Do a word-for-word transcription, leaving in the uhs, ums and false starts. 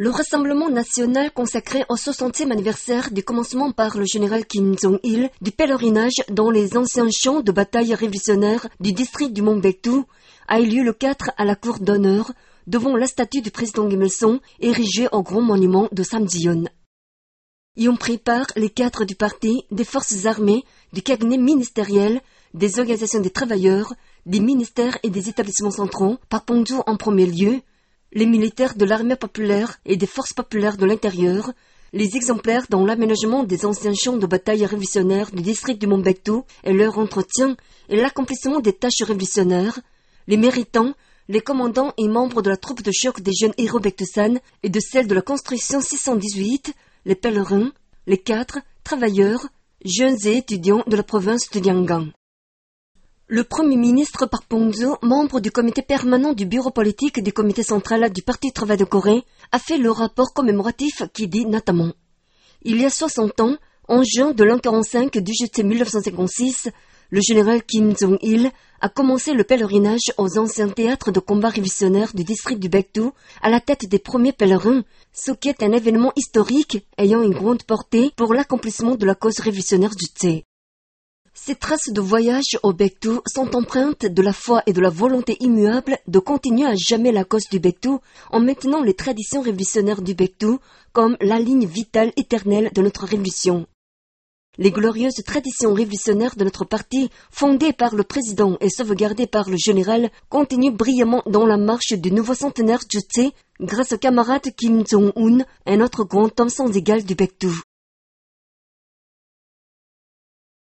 Le rassemblement national consacré au soixantième anniversaire du commencement par le général Kim Jong-il du pèlerinage dans les anciens champs de bataille révolutionnaires du district du Mont Baekdu a eu lieu le quatre à la cour d'honneur devant la statue du président Kim Il-sung érigée au grand monument de Samjiyon. Y ont pris part les cadres du parti, des forces armées, du cabinet ministériel, des organisations des travailleurs, des ministères et des établissements centraux, par Pongju en premier lieu, les militaires de l'armée populaire et des forces populaires de l'intérieur, les exemplaires dans l'aménagement des anciens champs de bataille révolutionnaires du district du Mont Baekdu et leur entretien et l'accomplissement des tâches révolutionnaires, les méritants, les commandants et membres de la troupe de choc des jeunes héros Baekdusan et de celle de la construction six cent dix-huit, les pèlerins, les cadres, travailleurs, jeunes et étudiants de la province de Yangon. Le Premier ministre Park Bong-soo, membre du comité permanent du bureau politique du comité central du Parti Travail de Corée, a fait le rapport commémoratif qui dit notamment « Il y a soixante ans, en juin de l'an quarante-cinq du J T mille neuf cent cinquante-six, le général Kim Jong-il a commencé le pèlerinage aux anciens théâtres de combat révolutionnaires du district du Baekdu à la tête des premiers pèlerins, ce qui est un événement historique ayant une grande portée pour l'accomplissement de la cause révolutionnaire du Tse. Ces traces de voyage au Baekdu sont empreintes de la foi et de la volonté immuable de continuer à jamais la cause du Baekdu en maintenant les traditions révolutionnaires du Baekdu comme la ligne vitale éternelle de notre révolution. Les glorieuses traditions révolutionnaires de notre parti, fondées par le président et sauvegardées par le général, continuent brillamment dans la marche du nouveau centenaire du Tse grâce au camarade Kim Jong-un, un autre grand homme sans égal du Baekdu.